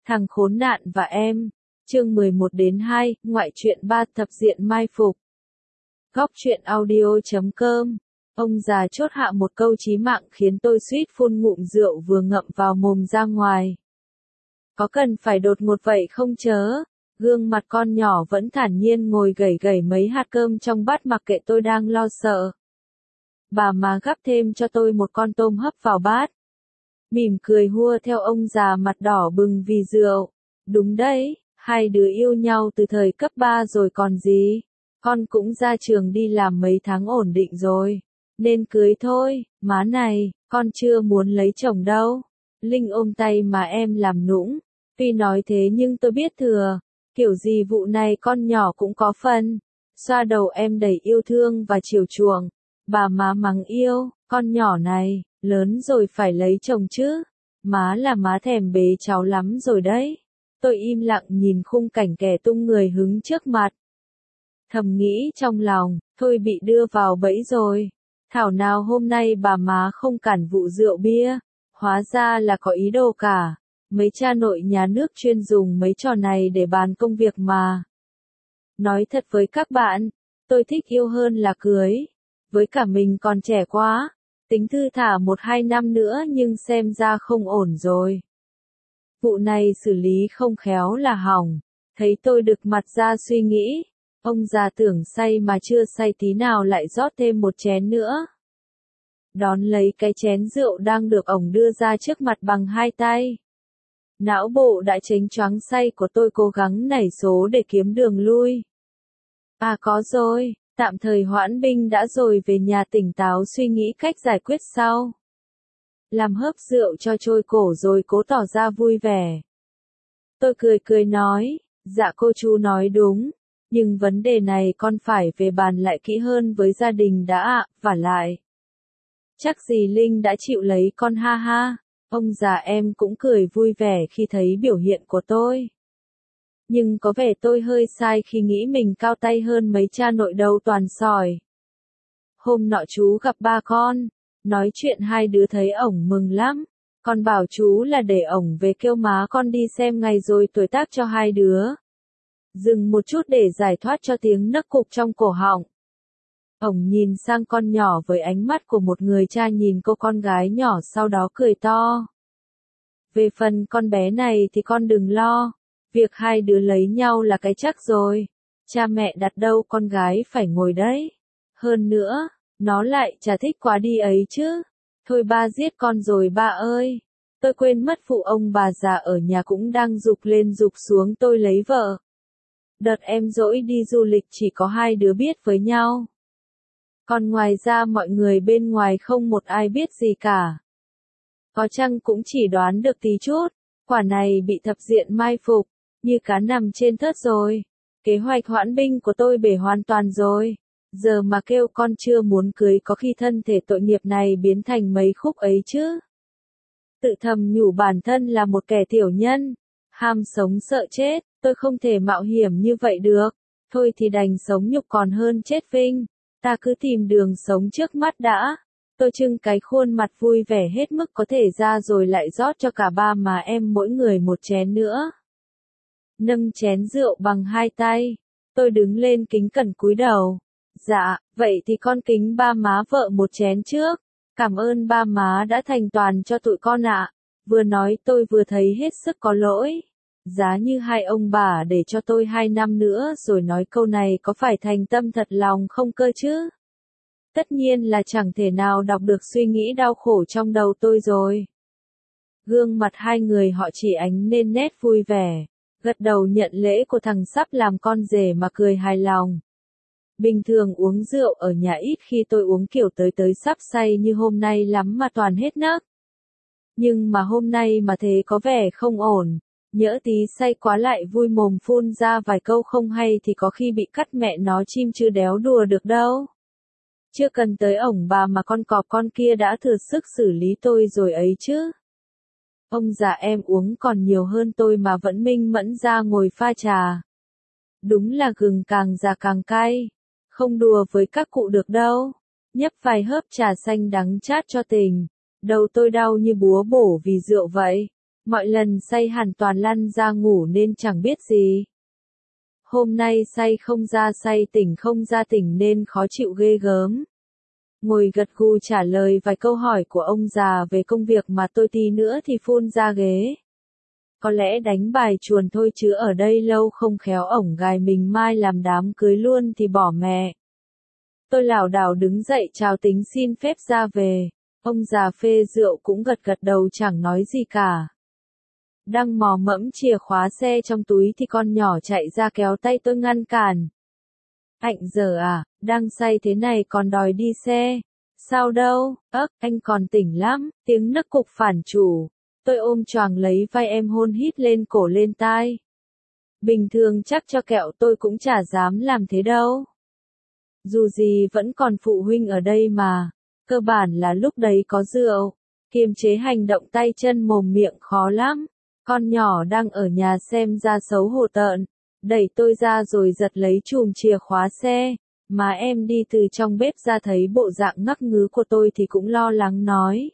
Thằng khốn nạn và em. Chương 11-2, ngoại truyện 3 thập diện mai phục. Góc truyện audio.com. Ông già chốt hạ một câu chí mạng khiến tôi suýt phun ngụm rượu vừa ngậm vào mồm ra ngoài. Có cần phải đột ngột vậy không chớ? Gương mặt con nhỏ vẫn thản nhiên ngồi gẩy gẩy mấy hạt cơm trong bát mặc kệ tôi đang lo sợ. Bà má gắp thêm cho tôi một con tôm hấp vào bát. Mỉm cười hua theo ông già mặt đỏ bừng vì rượu. Đúng đấy, hai đứa yêu nhau từ thời cấp 3 rồi còn gì. Con cũng ra trường đi làm mấy tháng ổn định rồi. Nên cưới thôi, má này, con chưa muốn lấy chồng đâu. Linh ôm tay mà em làm nũng. Tuy nói thế nhưng tôi biết thừa. Kiểu gì vụ này con nhỏ cũng có phần. Xoa đầu em đầy yêu thương và chiều chuộng. Bà má mắng yêu, con nhỏ này, lớn rồi phải lấy chồng chứ. Má là má thèm bế cháu lắm rồi đấy. Tôi im lặng nhìn khung cảnh kẻ tung người hứng trước mặt. Thầm nghĩ trong lòng, thôi bị đưa vào bẫy rồi. Thảo nào hôm nay bà má không cản vụ rượu bia. Hóa ra là có ý đồ cả. Mấy cha nội nhà nước chuyên dùng mấy trò này để bàn công việc mà. Nói thật với các bạn, tôi thích yêu hơn là cưới. Với cả mình còn trẻ quá, tính thư thả 1-2 năm nữa nhưng xem ra không ổn rồi. Vụ này xử lý không khéo là hỏng. Thấy tôi đực mặt ra suy nghĩ, ông già tưởng say mà chưa say tí nào lại rót thêm một chén nữa. Đón lấy cái chén rượu đang được ổng đưa ra trước mặt bằng hai tay. Não bộ đã chếnh choáng say của tôi cố gắng nảy số để kiếm đường lui. À có rồi, tạm thời hoãn binh đã rồi, về nhà tỉnh táo suy nghĩ cách giải quyết sau. Làm hớp rượu cho trôi cổ rồi cố tỏ ra vui vẻ. Tôi cười cười nói, dạ cô chú nói đúng, nhưng vấn đề này con phải về bàn lại kỹ hơn với gia đình đã ạ, vả lại. Chắc gì Linh đã chịu lấy con ha ha. Ông già em cũng cười vui vẻ khi thấy biểu hiện của tôi. Nhưng có vẻ tôi hơi sai khi nghĩ mình cao tay hơn mấy cha nội đâu toàn sỏi. Hôm nọ chú gặp ba con, nói chuyện hai đứa thấy ổng mừng lắm. Con bảo chú là để ổng về kêu má con đi xem ngày rồi tuổi tác cho hai đứa. Dừng một chút để giải thoát cho tiếng nấc cục trong cổ họng. Ổng nhìn sang con nhỏ với ánh mắt của một người cha nhìn cô con gái nhỏ, sau đó cười to. Về phần con bé này thì con đừng lo. Việc hai đứa lấy nhau là cái chắc rồi. Cha mẹ đặt đâu con gái phải ngồi đấy. Hơn nữa, nó lại chả thích quá đi ấy chứ. Thôi ba giết con rồi ba ơi. Tôi quên mất phụ ông bà già ở nhà cũng đang giục lên giục xuống tôi lấy vợ. Đợt em dỗi đi du lịch chỉ có hai đứa biết với nhau. Còn ngoài ra mọi người bên ngoài không một ai biết gì cả. Có chăng cũng chỉ đoán được tí chút. Quả này bị thập diện mai phục, như cá nằm trên thớt rồi. Kế hoạch hoãn binh của tôi bể hoàn toàn rồi. Giờ mà kêu con chưa muốn cưới có khi thân thể tội nghiệp này biến thành mấy khúc ấy chứ. Tự thầm nhủ bản thân là một kẻ tiểu nhân. Ham sống sợ chết, tôi không thể mạo hiểm như vậy được. Thôi thì đành sống nhục còn hơn chết vinh. Ta cứ tìm đường sống trước mắt đã. Tôi trưng cái khuôn mặt vui vẻ hết mức có thể ra rồi lại rót cho cả ba má em mỗi người một chén nữa. Nâng chén rượu bằng hai tay, tôi đứng lên kính cẩn cúi đầu. Dạ, vậy thì con kính ba má vợ một chén trước. Cảm ơn ba má đã thành toàn cho tụi con ạ. Vừa nói tôi vừa thấy hết sức có lỗi. Giá như hai ông bà để cho tôi 2 năm nữa rồi nói câu này có phải thành tâm thật lòng không cơ chứ? Tất nhiên là chẳng thể nào đọc được suy nghĩ đau khổ trong đầu tôi rồi. Gương mặt hai người họ chỉ ánh lên nét vui vẻ, gật đầu nhận lễ của thằng sắp làm con rể mà cười hài lòng. Bình thường uống rượu ở nhà ít khi tôi uống kiểu tới sắp say như hôm nay lắm mà toàn hết nấc. Nhưng mà hôm nay mà thế có vẻ không ổn, nhỡ tí say quá lại vui mồm phun ra vài câu không hay thì có khi bị cắt mẹ nó chim chứ đéo đùa được đâu. Chưa cần tới ổng bà mà con cọp con kia đã thừa sức xử lý tôi rồi ấy chứ. Ông già em uống còn nhiều hơn tôi mà vẫn minh mẫn ra ngồi pha trà. Đúng là gừng càng già càng cay. Không đùa với các cụ được đâu. Nhấp vài hớp trà xanh đắng chát cho tình. Đầu tôi đau như búa bổ vì rượu vậy. Mọi lần say hẳn toàn lăn ra ngủ nên chẳng biết gì. Hôm nay say không ra say tỉnh không ra tỉnh nên khó chịu ghê gớm. Ngồi gật gù trả lời vài câu hỏi của ông già về công việc mà tôi tí nữa thì phun ra ghế. Có lẽ đánh bài chuồn thôi chứ ở đây lâu không khéo ổng gài mình mai làm đám cưới luôn thì bỏ mẹ. Tôi lảo đảo đứng dậy chào tính xin phép ra về. Ông già phê rượu cũng gật gật đầu chẳng nói gì cả. Đang mò mẫm chìa khóa xe trong túi thì con nhỏ chạy ra kéo tay tôi ngăn cản. Anh giờ à, đang say thế này còn đòi đi xe. Sao đâu, anh còn tỉnh lắm, tiếng nấc cục phản chủ. Tôi ôm choàng lấy vai em hôn hít lên cổ lên tai. Bình thường chắc cho kẹo tôi cũng chả dám làm thế đâu. Dù gì vẫn còn phụ huynh ở đây mà. Cơ bản là lúc đấy có rượu. Kiềm chế hành động tay chân mồm miệng khó lắm. Con nhỏ đang ở nhà xem ra xấu hổ tợn. Đẩy tôi ra rồi giật lấy chùm chìa khóa xe. Mà em đi từ trong bếp ra thấy bộ dạng ngắc ngứ của tôi thì cũng lo lắng nói.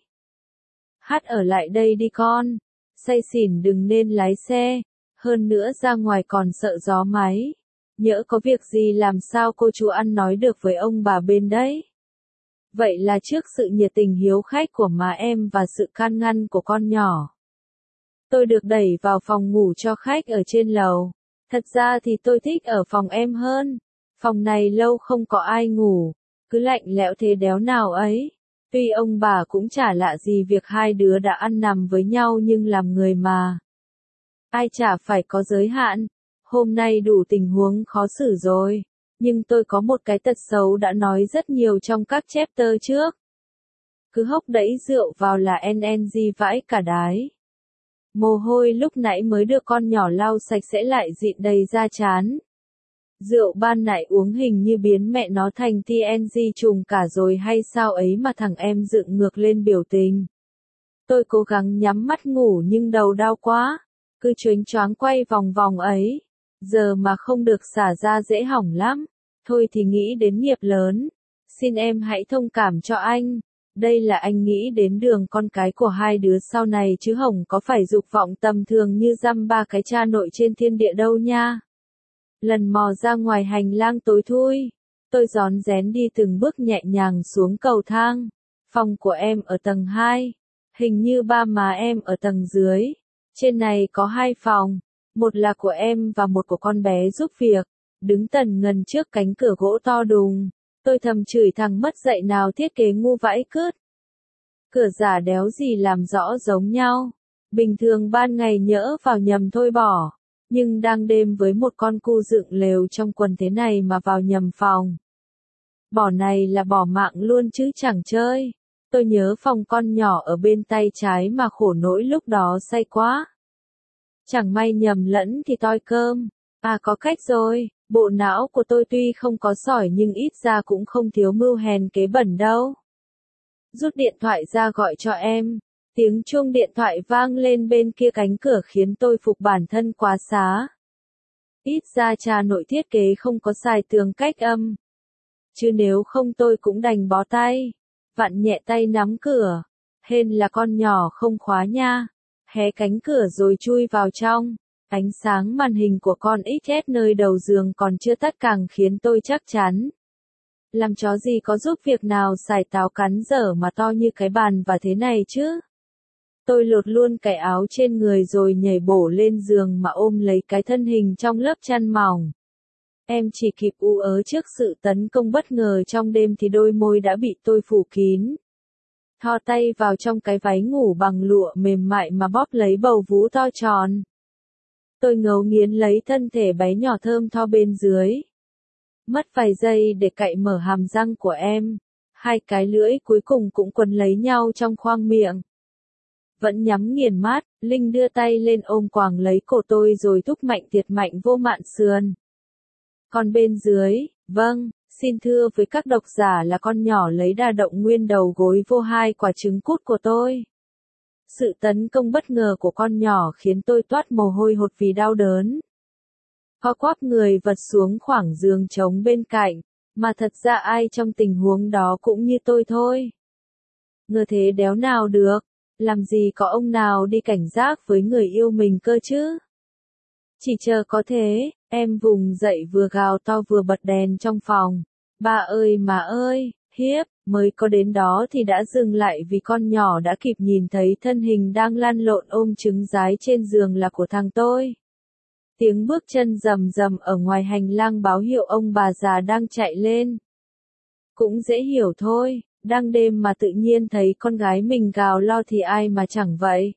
Hát ở lại đây đi con. Say xỉn đừng nên lái xe. Hơn nữa ra ngoài còn sợ gió máy. Nhỡ có việc gì làm sao cô chú ăn nói được với ông bà bên đấy. Vậy là trước sự nhiệt tình hiếu khách của má em và sự can ngăn của con nhỏ, tôi được đẩy vào phòng ngủ cho khách ở trên lầu. Thật ra thì tôi thích ở phòng em hơn. Phòng này lâu không có ai ngủ. Cứ lạnh lẽo thế đéo nào ấy. Tuy ông bà cũng chả lạ gì việc hai đứa đã ăn nằm với nhau nhưng làm người mà. Ai chả phải có giới hạn. Hôm nay đủ tình huống khó xử rồi. Nhưng tôi có một cái tật xấu đã nói rất nhiều trong các chapter trước. Cứ hốc đẩy rượu vào là NNG vãi cả đái. Mồ hôi lúc nãy mới được con nhỏ lau sạch sẽ lại dịn đầy da chán. Rượu ban nãy uống hình như biến mẹ nó thành TNG trùng cả rồi hay sao ấy mà thằng em dựng ngược lên biểu tình. Tôi cố gắng nhắm mắt ngủ nhưng đầu đau quá. Cứ choáng choáng quay vòng vòng ấy. Giờ mà không được xả ra dễ hỏng lắm. Thôi thì nghĩ đến nghiệp lớn. Xin em hãy thông cảm cho anh. Đây là anh nghĩ đến đường con cái của hai đứa sau này chứ Hồng có phải dục vọng tầm thường như dăm ba cái cha nội trên thiên địa đâu nha. Lần mò ra ngoài hành lang tối thui, tôi rón rén đi từng bước nhẹ nhàng xuống cầu thang. Phòng của em ở tầng 2, hình như ba má em ở tầng dưới. Trên này có 2 phòng, một là của em và một của con bé giúp việc, đứng tần ngần trước cánh cửa gỗ to đùng. Tôi thầm chửi thằng mất dạy nào thiết kế ngu vãi cứt. Cửa giả đéo gì làm rõ giống nhau. Bình thường ban ngày nhỡ vào nhầm thôi bỏ. Nhưng đang đêm với một con cu dựng lều trong quần thế này mà vào nhầm phòng. Bỏ này là bỏ mạng luôn chứ chẳng chơi. Tôi nhớ phòng con nhỏ ở bên tay trái mà khổ nỗi lúc đó say quá. Chẳng may nhầm lẫn thì toi cơm. À có cách rồi, bộ não của tôi tuy không có sỏi nhưng ít ra cũng không thiếu mưu hèn kế bẩn đâu. Rút điện thoại ra gọi cho em. Tiếng chuông điện thoại vang lên bên kia cánh cửa khiến tôi phục bản thân quá xá. Ít ra cha nội thiết kế không có xài tường cách âm. Chứ nếu không tôi cũng đành bó tay. Vặn nhẹ tay nắm cửa. Hên là con nhỏ không khóa nha. Hé cánh cửa rồi chui vào trong. Ánh sáng màn hình của con XS nơi đầu giường còn chưa tắt càng khiến tôi chắc chắn. Làm chó gì có giúp việc nào xài táo cắn dở mà to như cái bàn và thế này chứ. Tôi lột luôn cái áo trên người rồi nhảy bổ lên giường mà ôm lấy cái thân hình trong lớp chăn mỏng. Em chỉ kịp ú ớ trước sự tấn công bất ngờ trong đêm thì đôi môi đã bị tôi phủ kín. Thò tay vào trong cái váy ngủ bằng lụa mềm mại mà bóp lấy bầu vú to tròn. Tôi ngấu nghiến lấy thân thể bé nhỏ thơm tho bên dưới. Mất vài giây để cạy mở hàm răng của em. Hai cái lưỡi cuối cùng cũng quấn lấy nhau trong khoang miệng. Vẫn nhắm nghiền mắt, Linh đưa tay lên ôm quàng lấy cổ tôi rồi thúc mạnh thiệt mạnh vô mạn sườn. Còn bên dưới, vâng, xin thưa với các độc giả là con nhỏ lấy đà động nguyên đầu gối vô hai quả trứng cút của tôi. Sự tấn công bất ngờ của con nhỏ khiến tôi toát mồ hôi hột vì đau đớn. Co quắp người vật xuống khoảng giường trống bên cạnh, mà thật ra ai trong tình huống đó cũng như tôi thôi. Ngờ thế đéo nào được, Làm gì có ông nào đi cảnh giác với người yêu mình cơ chứ? Chỉ chờ có thế, em vùng dậy vừa gào to vừa bật đèn trong phòng. Ba ơi mà ơi, hiếp, mới có đến đó thì đã dừng lại vì con nhỏ đã kịp nhìn thấy thân hình đang lăn lộn ôm trứng rái trên giường là của thằng tôi. Tiếng bước chân rầm rầm ở ngoài hành lang báo hiệu ông bà già đang chạy lên. Cũng dễ hiểu thôi, đang đêm mà tự nhiên thấy con gái mình gào lo thì ai mà chẳng vậy.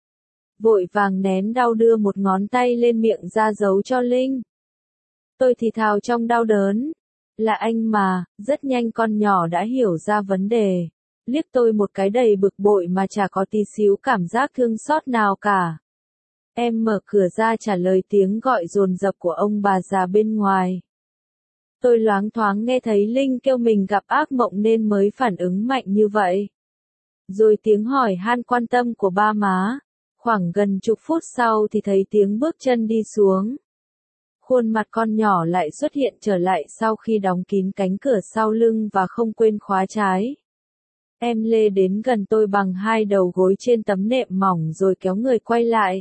Vội vàng nén đau đưa một ngón tay lên miệng ra giấu cho Linh. Tôi thì thào trong đau đớn. Là anh mà, rất nhanh con nhỏ đã hiểu ra vấn đề. Liếc tôi một cái đầy bực bội mà chả có tí xíu cảm giác thương xót nào cả. Em mở cửa ra trả lời tiếng gọi dồn dập của ông bà già bên ngoài. Tôi loáng thoáng nghe thấy Linh kêu mình gặp ác mộng nên mới phản ứng mạnh như vậy. Rồi tiếng hỏi han quan tâm của ba má. Khoảng gần chục phút sau thì thấy tiếng bước chân đi xuống. Khuôn mặt con nhỏ lại xuất hiện trở lại sau khi đóng kín cánh cửa sau lưng và không quên khóa trái. Em lê đến gần tôi bằng hai đầu gối trên tấm nệm mỏng rồi kéo người quay lại.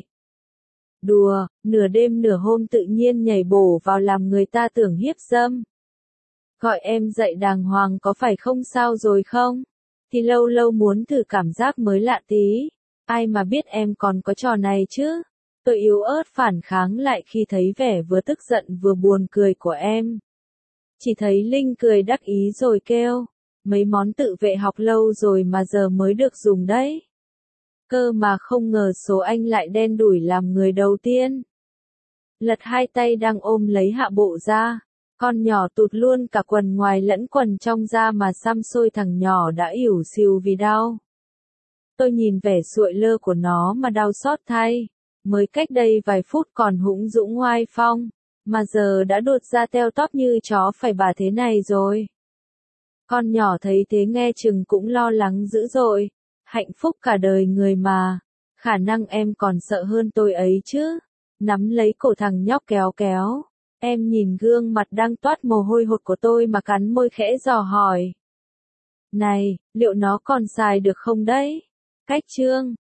Đùa, nửa đêm nửa hôm tự nhiên nhảy bổ vào làm người ta tưởng hiếp dâm. Gọi em dậy đàng hoàng có phải không sao rồi không? Thì lâu lâu muốn thử cảm giác mới lạ tí. Ai mà biết em còn có trò này chứ? Tôi yếu ớt phản kháng lại khi thấy vẻ vừa tức giận vừa buồn cười của em. Chỉ thấy Linh cười đắc ý rồi kêu. Mấy món tự vệ học lâu rồi mà giờ mới được dùng đấy. Cơ mà không ngờ số anh lại đen đủi làm người đầu tiên. Lật hai tay đang ôm lấy hạ bộ ra. Con nhỏ tụt luôn cả quần ngoài lẫn quần trong ra mà xăm xôi thằng nhỏ đã ỉu xìu vì đau. Tôi nhìn vẻ sụi lơ của nó mà đau xót thay. Mới cách đây vài phút còn hũng dũng oai phong, mà giờ đã đột ra teo tóp như chó phải bà thế này rồi. Con nhỏ thấy thế nghe chừng cũng lo lắng dữ dội. Hạnh phúc cả đời người mà. Khả năng em còn sợ hơn tôi ấy chứ. Nắm lấy cổ thằng nhóc kéo kéo. Em nhìn gương mặt đang toát mồ hôi hột của tôi mà cắn môi khẽ dò hỏi. Này, liệu nó còn xài được không đấy? Cách chương